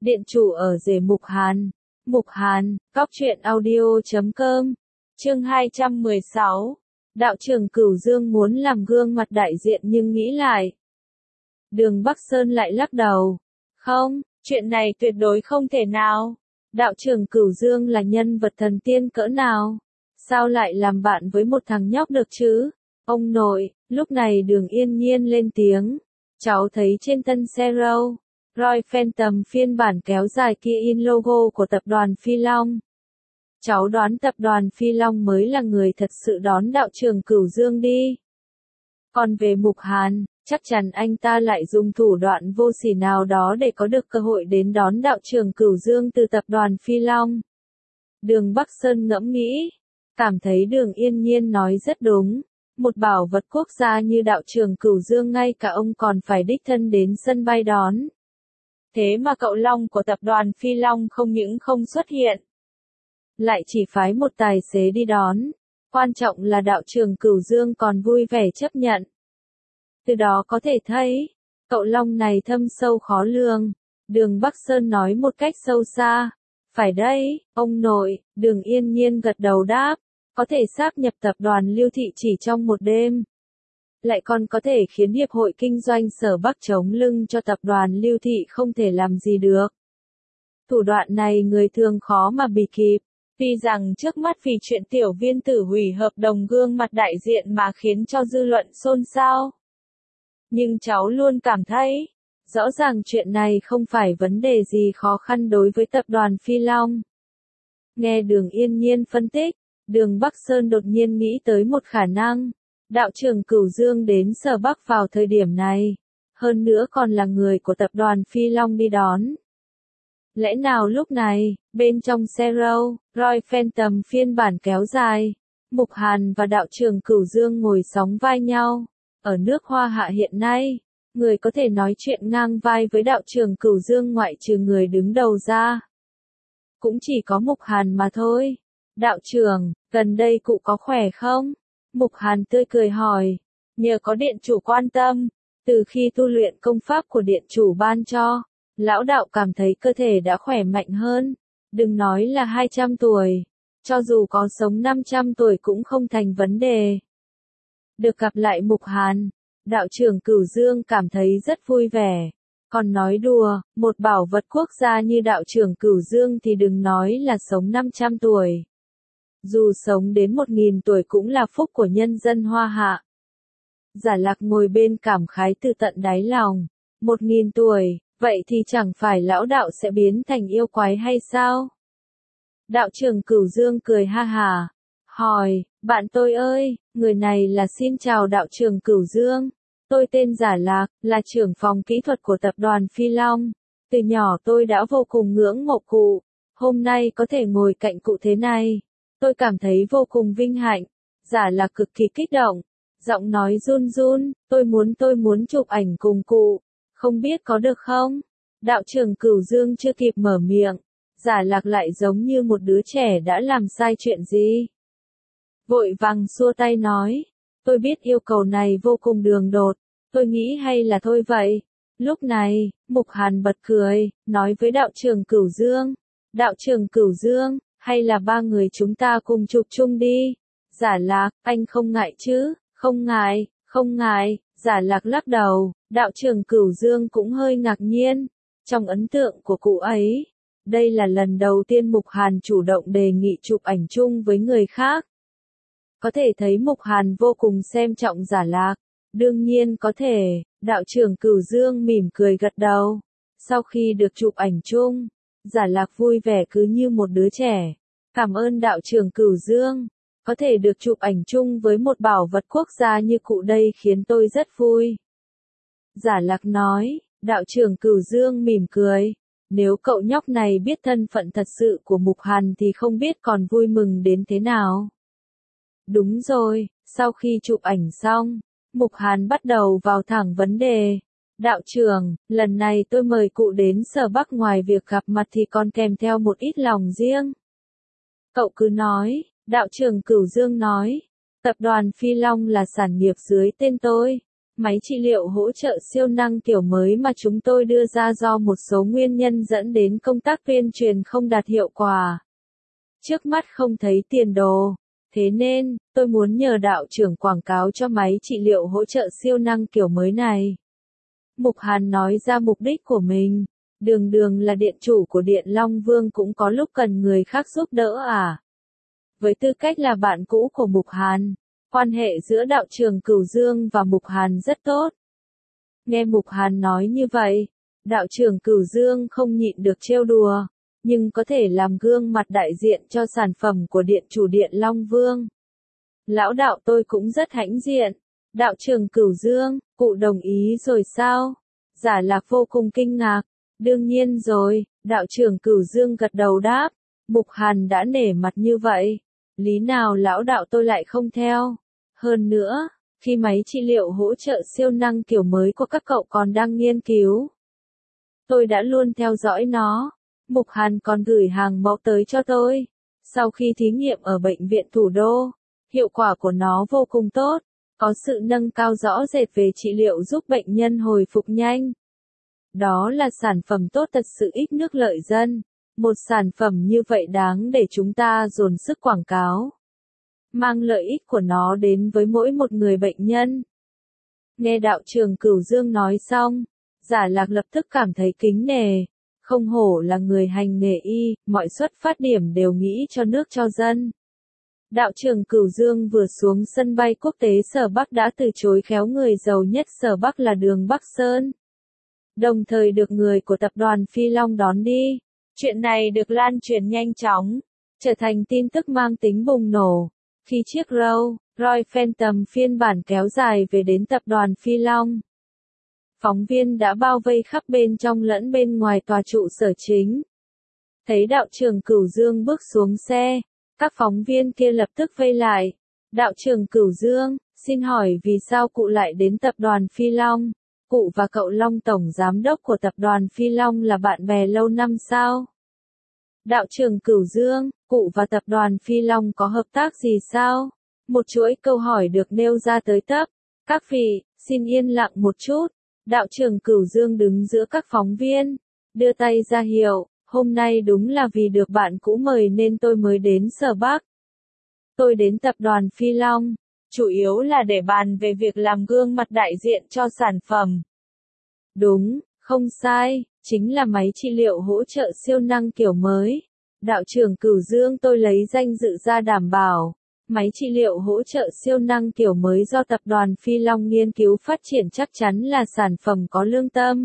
Điện chủ ở rể Mục Hàn. Mục Hàn, Cóc truyện audio.com. Chương 216. Đạo trưởng Cửu Dương muốn làm gương mặt đại diện nhưng nghĩ lại. Đường Bắc Sơn lại lắc đầu. Không, chuyện này tuyệt đối không thể nào. Đạo trưởng Cửu Dương là nhân vật thần tiên cỡ nào? Sao lại làm bạn với một thằng nhóc được chứ? Ông nội, lúc này Đường Yên Nhiên lên tiếng. Cháu thấy trên tân xe Roy Phantom phiên bản kéo dài kia in logo của tập đoàn Phi Long. Cháu đoán tập đoàn Phi Long mới là người thật sự đón đạo trưởng Cửu Dương đi. Còn về Mục Hàn, chắc chắn anh ta lại dùng thủ đoạn vô sỉ nào đó để có được cơ hội đến đón đạo trưởng Cửu Dương từ tập đoàn Phi Long. Đường Bắc Sơn ngẫm nghĩ, cảm thấy Đường Yên Nhiên nói rất đúng. Một bảo vật quốc gia như đạo trưởng Cửu Dương ngay cả ông còn phải đích thân đến sân bay đón. Thế mà cậu Long của tập đoàn Phi Long không những không xuất hiện, lại chỉ phái một tài xế đi đón. Quan trọng là đạo trưởng Cửu Dương còn vui vẻ chấp nhận. Từ đó có thể thấy, cậu Long này thâm sâu khó lường. Đường Bắc Sơn nói một cách sâu xa. Phải đấy, ông nội. Đường Yên Nhiên gật đầu đáp. Có thể sáp nhập tập đoàn Lưu Thị chỉ trong một đêm. Lại còn có thể khiến Hiệp hội Kinh doanh Sở Bắc chống lưng cho tập đoàn Lưu Thị không thể làm gì được. Thủ đoạn này người thường khó mà bì kịp. Tuy rằng trước mắt vì chuyện tiểu viên tử hủy hợp đồng gương mặt đại diện mà khiến cho dư luận xôn xao. Nhưng cháu luôn cảm thấy, rõ ràng chuyện này không phải vấn đề gì khó khăn đối với tập đoàn Phi Long. Nghe Đường Yên Nhiên phân tích, Đường Bắc Sơn đột nhiên nghĩ tới một khả năng. Đạo trưởng Cửu Dương đến Sở Bắc vào thời điểm này. Hơn nữa còn là người của tập đoàn Phi Long đi đón. Lẽ nào lúc này, bên trong xe Roy Phantom phiên bản kéo dài, Mục Hàn và đạo trưởng Cửu Dương ngồi sóng vai nhau. Ở nước Hoa Hạ hiện nay, người có thể nói chuyện ngang vai với đạo trưởng Cửu Dương ngoại trừ người đứng đầu ra. Cũng chỉ có Mục Hàn mà thôi. Đạo trưởng, gần đây cụ có khỏe không? Mục Hàn tươi cười hỏi. Nhờ có điện chủ quan tâm, từ khi tu luyện công pháp của điện chủ ban cho, lão đạo cảm thấy cơ thể đã khỏe mạnh hơn. Đừng nói là 200 tuổi, cho dù có sống 500 tuổi cũng không thành vấn đề. Được gặp lại Mục Hàn, đạo trưởng Cửu Dương cảm thấy rất vui vẻ. Còn nói đùa, một bảo vật quốc gia như đạo trưởng Cửu Dương thì đừng nói là sống 500 tuổi. Dù sống đến 1000 tuổi cũng là phúc của nhân dân Hoa Hạ. Giả Lạc ngồi bên cảm khái từ tận đáy lòng. 1000 tuổi, vậy thì chẳng phải lão đạo sẽ biến thành yêu quái hay sao? Đạo trưởng Cửu Dương cười ha hà. Hỏi, bạn tôi ơi, người này là xin chào đạo trưởng Cửu Dương. Tôi tên Giả Lạc, là trưởng phòng kỹ thuật của tập đoàn Phi Long. Từ nhỏ tôi đã vô cùng ngưỡng mộ cụ. Hôm nay có thể ngồi cạnh cụ thế này. Tôi cảm thấy vô cùng vinh hạnh. Giả Lạc cực kỳ kích động. Giọng nói run run, tôi muốn chụp ảnh cùng cụ. Không biết có được không? Đạo trưởng Cửu Dương chưa kịp mở miệng. Giả Lạc lại giống như một đứa trẻ đã làm sai chuyện gì. Vội vàng xua tay nói. Tôi biết yêu cầu này vô cùng đường đột. Tôi nghĩ hay là thôi vậy. Lúc này, Mục Hàn bật cười, nói với đạo trưởng Cửu Dương. Đạo trưởng Cửu Dương, hay là ba người chúng ta cùng chụp chung đi. Giả Lạc, anh không ngại chứ? Không ngại. Giả Lạc lắc đầu, đạo trưởng Cửu Dương cũng hơi ngạc nhiên. Trong ấn tượng của cụ ấy, đây là lần đầu tiên Mục Hàn chủ động đề nghị chụp ảnh chung với người khác. Có thể thấy Mục Hàn vô cùng xem trọng Giả Lạc. Đương nhiên có thể, đạo trưởng Cửu Dương mỉm cười gật đầu. Sau khi được chụp ảnh chung, Giả Lạc vui vẻ cứ như một đứa trẻ. Cảm ơn đạo trưởng Cửu Dương. Có thể được chụp ảnh chung với một bảo vật quốc gia như cụ đây khiến tôi rất vui. Giả Lạc nói, đạo trưởng Cửu Dương mỉm cười. Nếu cậu nhóc này biết thân phận thật sự của Mục Hàn thì không biết còn vui mừng đến thế nào. Đúng rồi, sau khi chụp ảnh xong, Mục Hàn bắt đầu vào thẳng vấn đề. Đạo trưởng, lần này tôi mời cụ đến Sở Bắc ngoài việc gặp mặt thì còn kèm theo một ít lòng riêng. Cậu cứ nói, đạo trưởng Cửu Dương nói. Tập đoàn Phi Long là sản nghiệp dưới tên tôi. Máy trị liệu hỗ trợ siêu năng kiểu mới mà chúng tôi đưa ra do một số nguyên nhân dẫn đến công tác tuyên truyền không đạt hiệu quả. Trước mắt không thấy tiền đồ. Thế nên, tôi muốn nhờ đạo trưởng quảng cáo cho máy trị liệu hỗ trợ siêu năng kiểu mới này. Mục Hàn nói ra mục đích của mình. Đường Đường là điện chủ của Điện Long Vương cũng có lúc cần người khác giúp đỡ à? Với tư cách là bạn cũ của Mục Hàn, quan hệ giữa đạo trưởng Cửu Dương và Mục Hàn rất tốt. Nghe Mục Hàn nói như vậy, đạo trưởng Cửu Dương không nhịn được trêu đùa, nhưng có thể làm gương mặt đại diện cho sản phẩm của điện chủ Điện Long Vương. Lão đạo tôi cũng rất hãnh diện. Đạo trưởng Cửu Dương, cụ đồng ý rồi sao? Giả Lạc vô cùng kinh ngạc. Đương nhiên rồi, đạo trưởng Cửu Dương gật đầu đáp. Mục Hàn đã nể mặt như vậy. Lý nào lão đạo tôi lại không theo? Hơn nữa, khi máy trị liệu hỗ trợ siêu năng kiểu mới của các cậu còn đang nghiên cứu, tôi đã luôn theo dõi nó. Mục Hàn còn gửi hàng mẫu tới cho tôi. Sau khi thí nghiệm ở bệnh viện thủ đô, hiệu quả của nó vô cùng tốt, có sự nâng cao rõ rệt về trị liệu giúp bệnh nhân hồi phục nhanh. Đó là sản phẩm tốt thật sự ít nước lợi dân. Một sản phẩm như vậy đáng để chúng ta dồn sức quảng cáo. Mang lợi ích của nó đến với mỗi một người bệnh nhân. Nghe đạo trưởng Cửu Dương nói xong, Giả Lạc lập tức cảm thấy kính nể. Không hổ là người hành nghề y, mọi xuất phát điểm đều nghĩ cho nước cho dân. Đạo trưởng Cửu Dương vừa xuống sân bay quốc tế Sở Bắc đã từ chối khéo người giàu nhất Sở Bắc là Đường Bắc Sơn. Đồng thời được người của tập đoàn Phi Long đón đi. Chuyện này được lan truyền nhanh chóng, trở thành tin tức mang tính bùng nổ. Khi chiếc Rolls-Royce Phantom phiên bản kéo dài về đến tập đoàn Phi Long, phóng viên đã bao vây khắp bên trong lẫn bên ngoài tòa trụ sở chính. Thấy đạo trưởng Cửu Dương bước xuống xe, các phóng viên kia lập tức vây lại. Đạo trưởng Cửu Dương, xin hỏi vì sao cụ lại đến tập đoàn Phi Long? Cụ và cậu Long tổng giám đốc của tập đoàn Phi Long là bạn bè lâu năm sao? Đạo trưởng Cửu Dương, cụ và tập đoàn Phi Long có hợp tác gì sao? Một chuỗi câu hỏi được nêu ra tới tấp. Các vị, xin yên lặng một chút. Đạo trưởng Cửu Dương đứng giữa các phóng viên, đưa tay ra hiệu, hôm nay đúng là vì được bạn cũ mời nên tôi mới đến Sở Bắc. Tôi đến tập đoàn Phi Long, chủ yếu là để bàn về việc làm gương mặt đại diện cho sản phẩm. Đúng, không sai, chính là máy trị liệu hỗ trợ siêu năng kiểu mới. Đạo trưởng Cửu Dương tôi lấy danh dự ra đảm bảo. Máy trị liệu hỗ trợ siêu năng kiểu mới do tập đoàn Phi Long nghiên cứu phát triển chắc chắn là sản phẩm có lương tâm.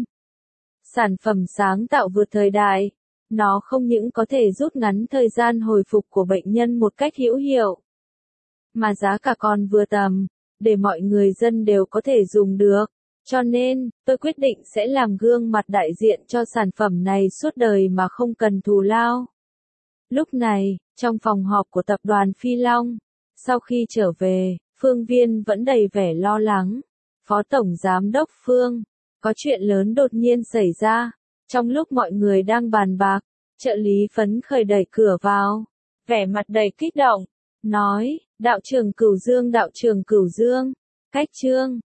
Sản phẩm sáng tạo vượt thời đại. Nó không những có thể rút ngắn thời gian hồi phục của bệnh nhân một cách hữu hiệu, mà giá cả còn vừa tầm, để mọi người dân đều có thể dùng được. Cho nên, tôi quyết định sẽ làm gương mặt đại diện cho sản phẩm này suốt đời mà không cần thù lao. Lúc này, trong phòng họp của tập đoàn Phi Long, sau khi trở về, Phương Viên vẫn đầy vẻ lo lắng. Phó Tổng Giám đốc Phương, có chuyện lớn đột nhiên xảy ra. Trong lúc mọi người đang bàn bạc, trợ lý phấn khởi đẩy cửa vào, vẻ mặt đầy kích động, nói, đạo trưởng Cửu Dương, cách chương.